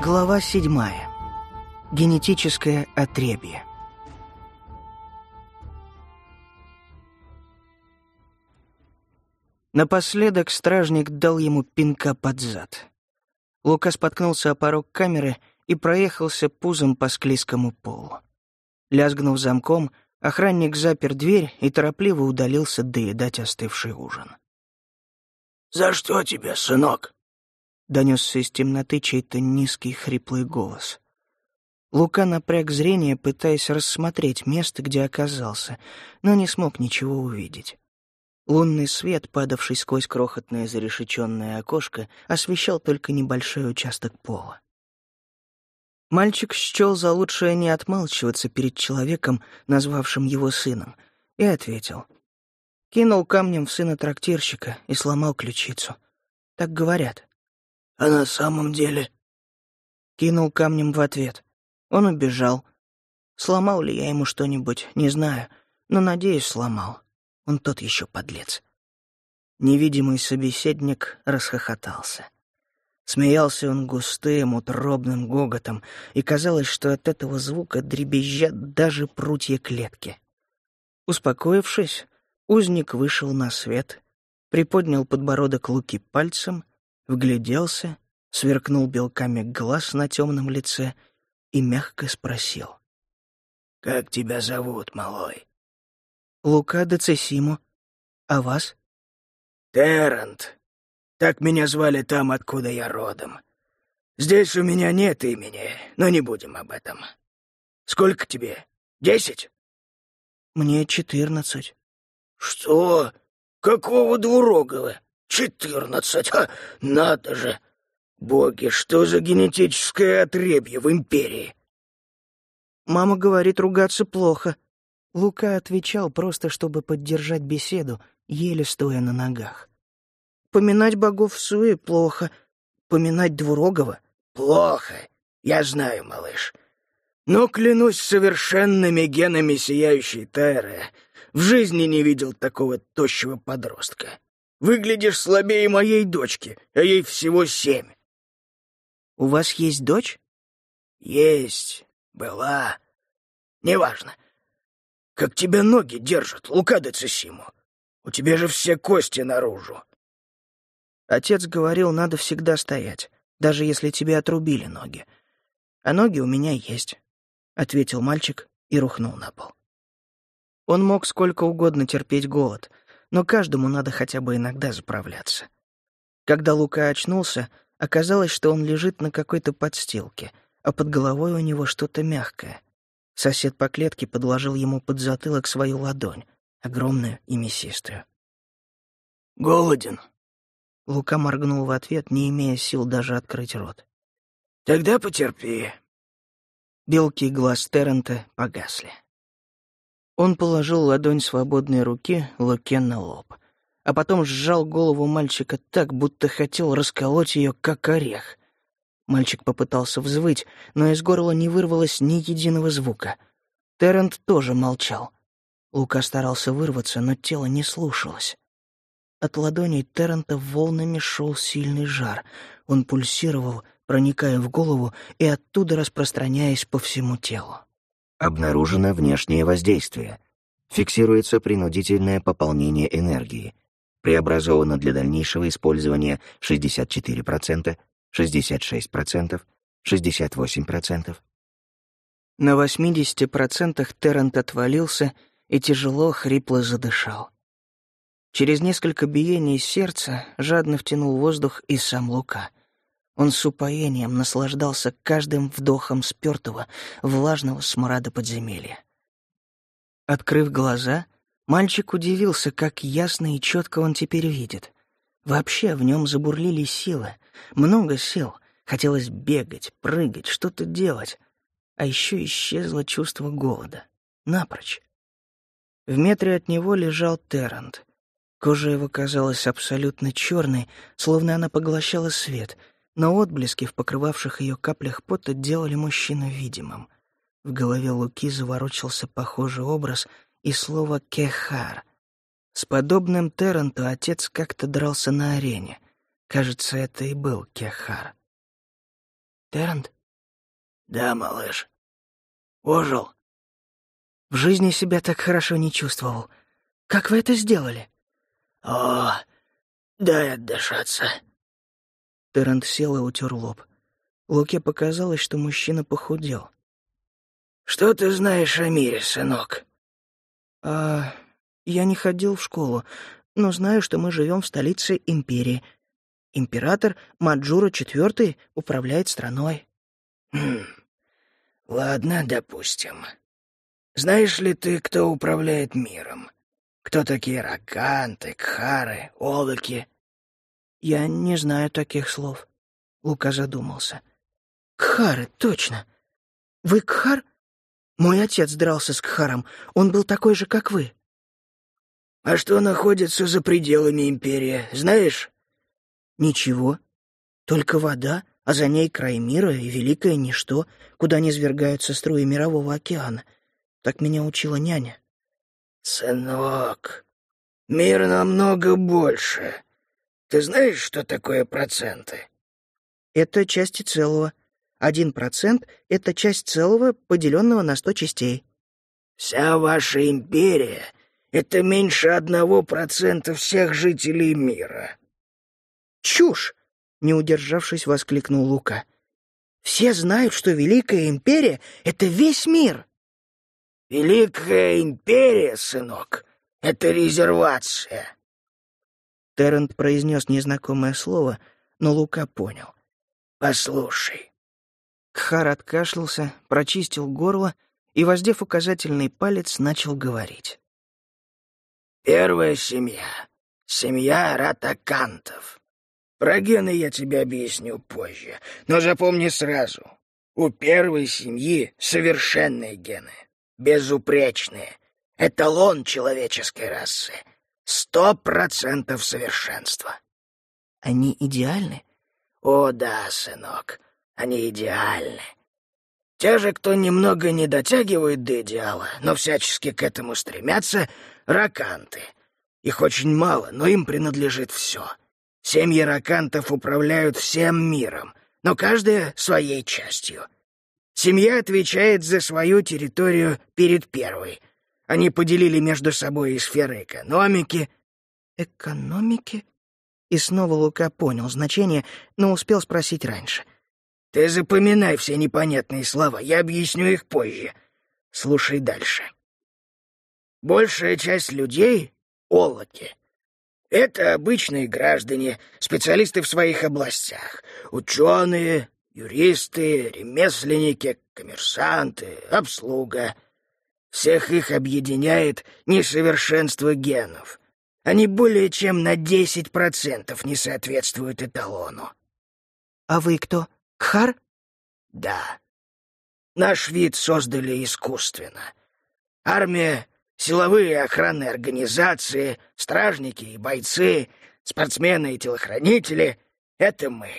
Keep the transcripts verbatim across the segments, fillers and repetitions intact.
Глава седьмая. Генетическое отребье. Напоследок стражник дал ему пинка под зад. Лука споткнулся о порог камеры и проехался пузом по склизкому полу. Лязгнув замком, охранник запер дверь и торопливо удалился доедать остывший ужин. «За что тебе, сынок?» — донесся из темноты чей-то низкий хриплый голос. Лука напряг зрение, пытаясь рассмотреть место, где оказался, но не смог ничего увидеть. Лунный свет, падавший сквозь крохотное зарешеченное окошко, освещал только небольшой участок пола. Мальчик счел за лучшее не отмалчиваться перед человеком, назвавшим его сыном, и ответил. Кинул камнем в сына трактирщика и сломал ключицу. Так говорят. «А на самом деле?» Кинул камнем в ответ. Он убежал. Сломал ли я ему что-нибудь, не знаю, но, надеюсь, сломал. Он тот еще подлец. Невидимый собеседник расхохотался. Смеялся он густым, утробным гоготом, и казалось, что от этого звука дребезжат даже прутья клетки. Успокоившись, узник вышел на свет, приподнял подбородок Луки пальцем, вгляделся, сверкнул белками глаз на темном лице и мягко спросил. «Как тебя зовут, малой?» «Лука де Цесимо. А вас?» «Террент. Так меня звали там, откуда я родом. Здесь у меня нет имени, но не будем об этом. Сколько тебе? Десять?» «Мне четырнадцать». «Что? Какого двурогого? Четырнадцать? Ха, надо же! Боги, что за генетическое отребье в империи?» «Мама говорит, ругаться плохо». Лука отвечал просто, чтобы поддержать беседу, еле стоя на ногах. «Поминать богов в суе плохо. Поминать двурогого?» «Плохо. Я знаю, малыш. Но клянусь совершенными генами сияющей Тайры, в жизни не видел такого тощего подростка. Выглядишь слабее моей дочки, а ей всего семь». «У вас есть дочь?» «Есть. Была. Неважно. Как тебя ноги держат, Лука де Цесимо? У тебя же все кости наружу». Отец говорил, надо всегда стоять, даже если тебе отрубили ноги. А ноги у меня есть, — ответил мальчик и рухнул на пол. Он мог сколько угодно терпеть голод, но каждому надо хотя бы иногда заправляться. Когда Лука очнулся, оказалось, что он лежит на какой-то подстилке, а под головой у него что-то мягкое. Сосед по клетке подложил ему под затылок свою ладонь, огромную и мясистую. «Голоден?» Лука моргнул в ответ, не имея сил даже открыть рот. «Тогда потерпи». Белки глаз Террента погасли. Он положил ладонь свободной руки Луке на лоб, а потом сжал голову мальчика так, будто хотел расколоть ее, как орех. Мальчик попытался взвыть, но из горла не вырвалось ни единого звука. Террент тоже молчал. Лука старался вырваться, но тело не слушалось. От ладоней Террента волнами шел сильный жар. Он пульсировал, проникая в голову и оттуда распространяясь по всему телу. Обнаружено внешнее воздействие. Фиксируется принудительное пополнение энергии. Преобразовано для дальнейшего использования шестьдесят четыре процента, шестьдесят шесть процентов, шестьдесят восемь процентов. На восьмидесяти процентах Террент отвалился и тяжело, хрипло задышал. Через несколько биений сердца жадно втянул воздух и сам Лука. Он с упоением наслаждался каждым вдохом спёртого, влажного смрада подземелья. Открыв глаза, мальчик удивился, как ясно и четко он теперь видит. Вообще в нем забурлили силы, много сил. Хотелось бегать, прыгать, что-то делать. А еще исчезло чувство голода. Напрочь. В метре от него лежал Террент. Кожа его казалась абсолютно черной, словно она поглощала свет, но отблески в покрывавших ее каплях пота делали мужчину видимым. В голове Луки заворочился похожий образ и слово «кехар». С подобным Терренту отец как-то дрался на арене. Кажется, это и был кехар. «Террент?» «Да, малыш. Ожил?» В жизни себя так хорошо не чувствовал. Как вы это сделали?» «О, дай отдышаться». Террент сел и утер лоб. Луке показалось, что мужчина похудел. «Что ты знаешь о мире, сынок?» «А я не ходил в школу, но знаю, что мы живем в столице империи. Император Маджура четвёртый управляет страной». «Хм, ладно, допустим. Знаешь ли ты, кто управляет миром? Кто такие раканты, кхары, олоки?» «Я не знаю таких слов», — Лука задумался. «Кхары, точно. Вы кхар? Мой отец дрался с кхаром. Он был такой же, как вы». «А что находится за пределами империи, знаешь?» «Ничего. Только вода, а за ней край мира и великое ничто, куда низвергаются струи мирового океана. Так меня учила няня». «Сынок, мир намного больше. Ты знаешь, что такое проценты?» «Это части целого. Один процент — это часть целого, поделенного на сто частей». «Вся ваша империя — это меньше одного процента всех жителей мира». «Чушь!» — не удержавшись, воскликнул Лука. «Все знают, что Великая Империя — это весь мир». «Великая Империя, сынок, — это резервация». Террент произнес незнакомое слово, но Лука понял. «Послушай». Кхар откашлялся, прочистил горло и, воздев указательный палец, начал говорить. «Первая семья — семья ратакантов. Про гены я тебе объясню позже, но запомни сразу. У первой семьи совершенные гены, безупречные, эталон человеческой расы, сто процентов совершенства». «Они идеальны?» «О да, сынок, они идеальны. Те же, кто немного не дотягивает до идеала, но всячески к этому стремятся, — раканты. Их очень мало, но им принадлежит все. Семьи ракантов управляют всем миром, но каждая своей частью. Семья отвечает за свою территорию перед первой. Они поделили между собой и сферы экономики». «Экономики?» И снова Лука понял значение, но успел спросить раньше. «Ты запоминай все непонятные слова, я объясню их позже. Слушай дальше. Большая часть людей — олоки. Это обычные граждане, специалисты в своих областях, ученые, юристы, ремесленники, коммерсанты, обслуга. Всех их объединяет несовершенство генов. Они более чем на десять процентов не соответствуют эталону». «А вы кто? Кхар?» «Да. Наш вид создали искусственно. Армия, силовые и охранные организации, стражники и бойцы, спортсмены и телохранители — это мы».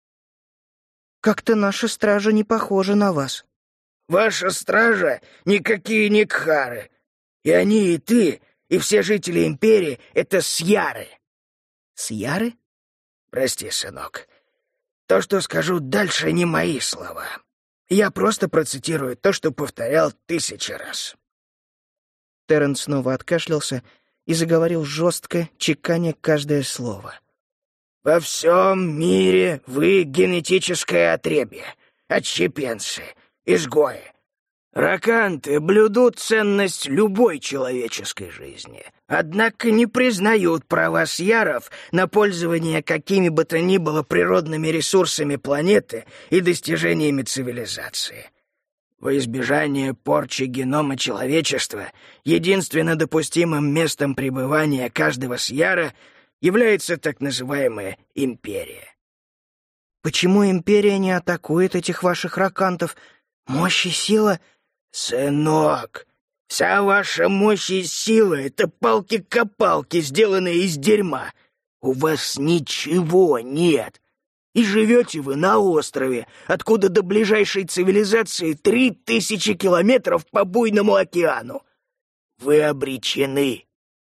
«Как-то наша стража не похожа на вас». «Ваша стража никакие не кхары. И они, и ты, и все жители империи — это сьяры». «Сьяры?» «Прости, сынок. То, что скажу дальше, не мои слова. Я просто процитирую то, что повторял тысячи раз». Террент снова откашлялся и заговорил жестко, чеканя каждое слово. «Во всем мире вы генетическое отребье, отщепенцы, изгои. Раканты блюдут ценность любой человеческой жизни, однако не признают права сьяров на пользование какими бы то ни было природными ресурсами планеты и достижениями цивилизации. Во избежание порчи генома человечества единственно допустимым местом пребывания каждого сьяра является так называемая империя». «Почему империя не атакует этих ваших ракантов? Мощь и сила...» «Сынок, вся ваша мощь и сила — это палки-копалки, сделанные из дерьма. У вас ничего нет. И живете вы на острове, откуда до ближайшей цивилизации три тысячи километров по буйному океану. Вы обречены».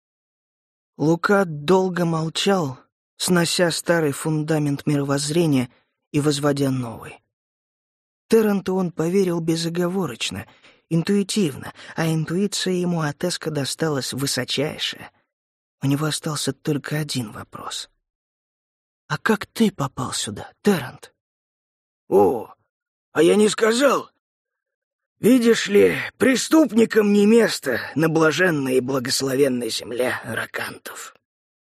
Лука долго молчал, снося старый фундамент мировоззрения и возводя новый. Терренту он поверил безоговорочно, интуитивно, а интуиция ему от Эска досталась высочайшая. У него остался только один вопрос. «А как ты попал сюда, Террент?» «О, а я не сказал. Видишь ли, преступникам не место на блаженной и благословенной земле ракантов».